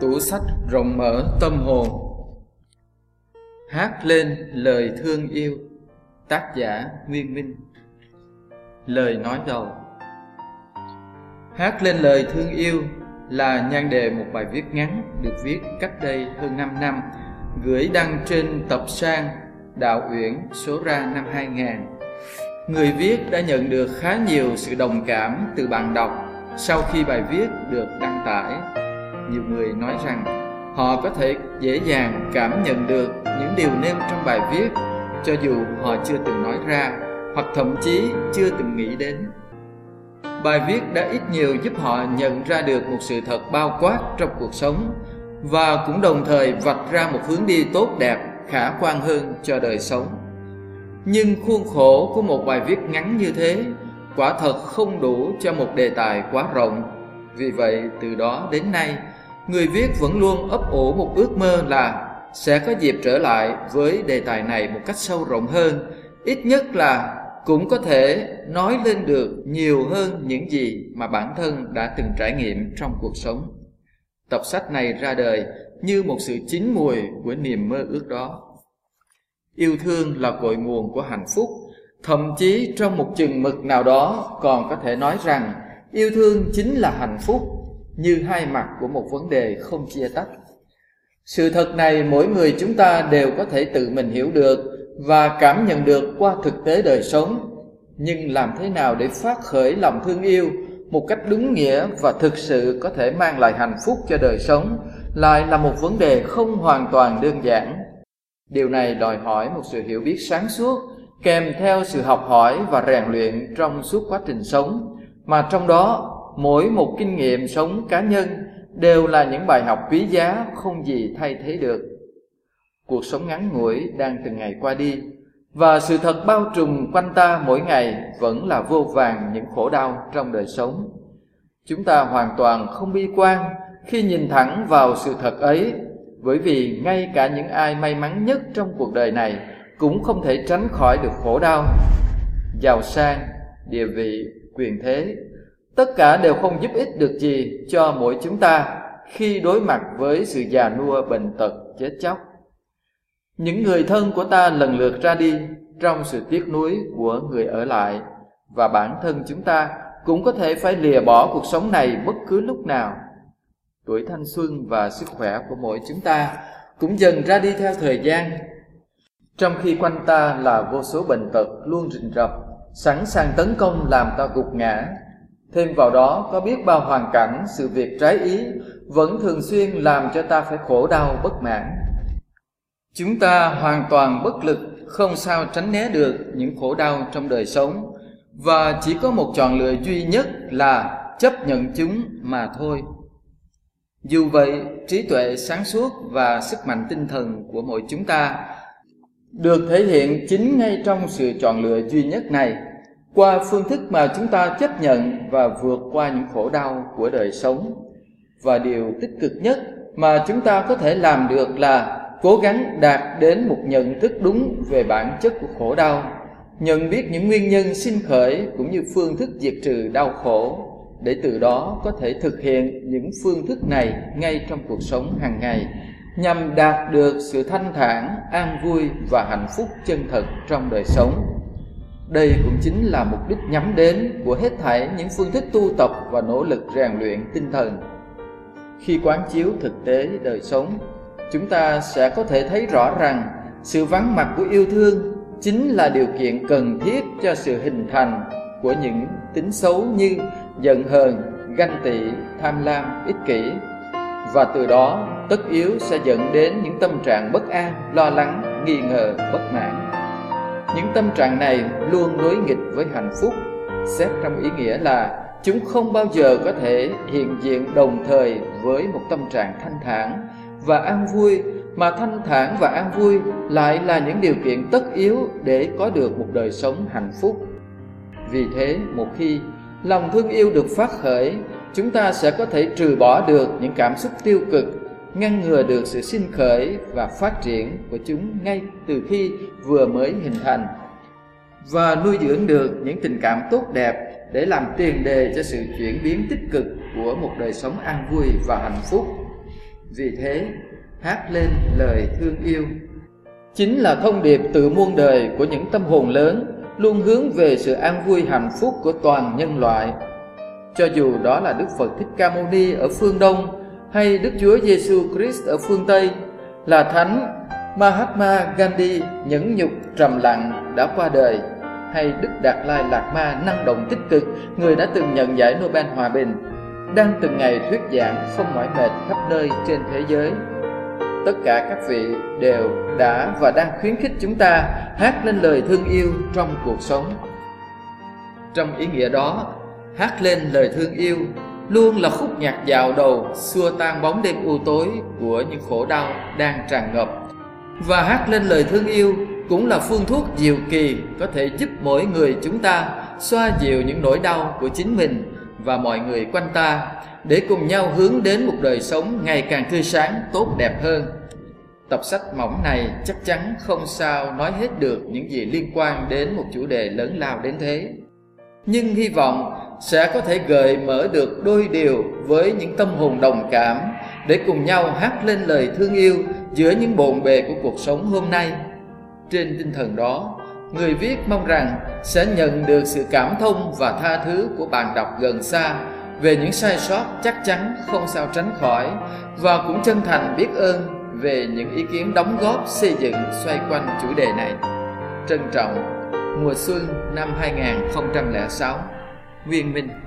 Tủ sách rộng mở tâm hồn. Hát lên lời thương yêu. Tác giả Nguyên Minh. Lời nói đầu. Hát lên lời thương yêu là nhan đề một bài viết ngắn được viết cách đây hơn 5 năm, gửi đăng trên tập Sang Đạo Uyển số ra năm 2000. Người viết đã nhận được khá nhiều sự đồng cảm từ bạn đọc sau khi bài viết được đăng tải. Nhiều người nói rằng họ có thể dễ dàng cảm nhận được những điều nêu trong bài viết cho dù họ chưa từng nói ra hoặc thậm chí chưa từng nghĩ đến. Bài viết đã ít nhiều giúp họ nhận ra được một sự thật bao quát trong cuộc sống và cũng đồng thời vạch ra một hướng đi tốt đẹp, khả quan hơn cho đời sống. Nhưng khuôn khổ của một bài viết ngắn như thế quả thật không đủ cho một đề tài quá rộng. Vì vậy, từ đó đến nay, người viết vẫn luôn ấp ủ một ước mơ là sẽ có dịp trở lại với đề tài này một cách sâu rộng hơn, ít nhất là cũng có thể nói lên được nhiều hơn những gì mà bản thân đã từng trải nghiệm trong cuộc sống. Tập sách này ra đời như một sự chín mùi của niềm mơ ước đó. Yêu thương là cội nguồn của hạnh phúc. Thậm chí trong một chừng mực nào đó còn có thể nói rằng yêu thương chính là hạnh phúc, như hai mặt của một vấn đề không chia tách. Sự thật này mỗi người chúng ta đều có thể tự mình hiểu được và cảm nhận được qua thực tế đời sống. Nhưng làm thế nào để phát khởi lòng thương yêu một cách đúng nghĩa và thực sự có thể mang lại hạnh phúc cho đời sống lại là một vấn đề không hoàn toàn đơn giản. Điều này đòi hỏi một sự hiểu biết sáng suốt kèm theo sự học hỏi và rèn luyện trong suốt quá trình sống, mà trong đó mỗi một kinh nghiệm sống cá nhân đều là những bài học quý giá không gì thay thế được. Cuộc sống ngắn ngủi đang từng ngày qua đi, và sự thật bao trùm quanh ta mỗi ngày vẫn là vô vàn những khổ đau trong đời sống. Chúng ta hoàn toàn không bi quan khi nhìn thẳng vào sự thật ấy, bởi vì ngay cả những ai may mắn nhất trong cuộc đời này cũng không thể tránh khỏi được khổ đau. Giàu sang, địa vị, quyền thế, tất cả đều không giúp ích được gì cho mỗi chúng ta khi đối mặt với sự già nua, bệnh tật, chết chóc. Những người thân của ta lần lượt ra đi trong sự tiếc nuối của người ở lại, và bản thân chúng ta cũng có thể phải lìa bỏ cuộc sống này bất cứ lúc nào. Tuổi thanh xuân và sức khỏe của mỗi chúng ta cũng dần ra đi theo thời gian, trong khi quanh ta là vô số bệnh tật luôn rình rập, sẵn sàng tấn công làm ta gục ngã. Thêm vào đó có biết bao hoàn cảnh, sự việc trái ý vẫn thường xuyên làm cho ta phải khổ đau bất mãn. Chúng ta hoàn toàn bất lực, không sao tránh né được những khổ đau trong đời sống, và chỉ có một chọn lựa duy nhất là chấp nhận chúng mà thôi. Dù vậy, trí tuệ sáng suốt và sức mạnh tinh thần của mỗi chúng ta được thể hiện chính ngay trong sự chọn lựa duy nhất này, qua phương thức mà chúng ta chấp nhận và vượt qua những khổ đau của đời sống. Và điều tích cực nhất mà chúng ta có thể làm được là cố gắng đạt đến một nhận thức đúng về bản chất của khổ đau, nhận biết những nguyên nhân sinh khởi cũng như phương thức diệt trừ đau khổ, để từ đó có thể thực hiện những phương thức này ngay trong cuộc sống hàng ngày, nhằm đạt được sự thanh thản, an vui và hạnh phúc chân thật trong đời sống. Đây cũng chính là mục đích nhắm đến của hết thảy những phương thức tu tập và nỗ lực rèn luyện tinh thần. Khi quán chiếu thực tế đời sống, chúng ta sẽ có thể thấy rõ rằng sự vắng mặt của yêu thương chính là điều kiện cần thiết cho sự hình thành của những tính xấu như giận hờn, ganh tị, tham lam, ích kỷ, và từ đó tất yếu sẽ dẫn đến những tâm trạng bất an, lo lắng, nghi ngờ, bất mãn. Những tâm trạng này luôn đối nghịch với hạnh phúc, xét trong ý nghĩa là chúng không bao giờ có thể hiện diện đồng thời với một tâm trạng thanh thản và an vui, mà thanh thản và an vui lại là những điều kiện tất yếu để có được một đời sống hạnh phúc. Vì thế, một khi lòng thương yêu được phát khởi, chúng ta sẽ có thể trừ bỏ được những cảm xúc tiêu cực, ngăn ngừa được sự sinh khởi và phát triển của chúng ngay từ khi vừa mới hình thành, và nuôi dưỡng được những tình cảm tốt đẹp để làm tiền đề cho sự chuyển biến tích cực của một đời sống an vui và hạnh phúc. Vì thế, hát lên lời thương yêu chính là thông điệp từ muôn đời của những tâm hồn lớn, luôn hướng về sự an vui hạnh phúc của toàn nhân loại. Cho dù đó là Đức Phật Thích Ca Mâu Ni ở phương Đông, hay Đức Chúa Giêsu Christ ở phương Tây, là Thánh Mahatma Gandhi nhẫn nhục trầm lặng đã qua đời, hay Đức Đạt Lai Lạt Ma năng động tích cực, người đã từng nhận giải Nobel Hòa Bình, đang từng ngày thuyết giảng không mỏi mệt khắp nơi trên thế giới. Tất cả các vị đều đã và đang khuyến khích chúng ta hát lên lời thương yêu trong cuộc sống. Trong ý nghĩa đó, hát lên lời thương yêu luôn là khúc nhạc dạo đầu xua tan bóng đêm u tối của những khổ đau đang tràn ngập. Và hát lên lời thương yêu cũng là phương thuốc diệu kỳ có thể giúp mỗi người chúng ta xoa dịu những nỗi đau của chính mình và mọi người quanh ta, để cùng nhau hướng đến một đời sống ngày càng tươi sáng, tốt đẹp hơn. Tập sách mỏng này chắc chắn không sao nói hết được những gì liên quan đến một chủ đề lớn lao đến thế, nhưng hy vọng sẽ có thể gợi mở được đôi điều với những tâm hồn đồng cảm, để cùng nhau hát lên lời thương yêu giữa những bộn bề của cuộc sống hôm nay. Trên tinh thần đó, người viết mong rằng sẽ nhận được sự cảm thông và tha thứ của bạn đọc gần xa về những sai sót chắc chắn không sao tránh khỏi, và cũng chân thành biết ơn về những ý kiến đóng góp xây dựng xoay quanh chủ đề này. Trân trọng, mùa xuân năm 2006, Nguyên Minh.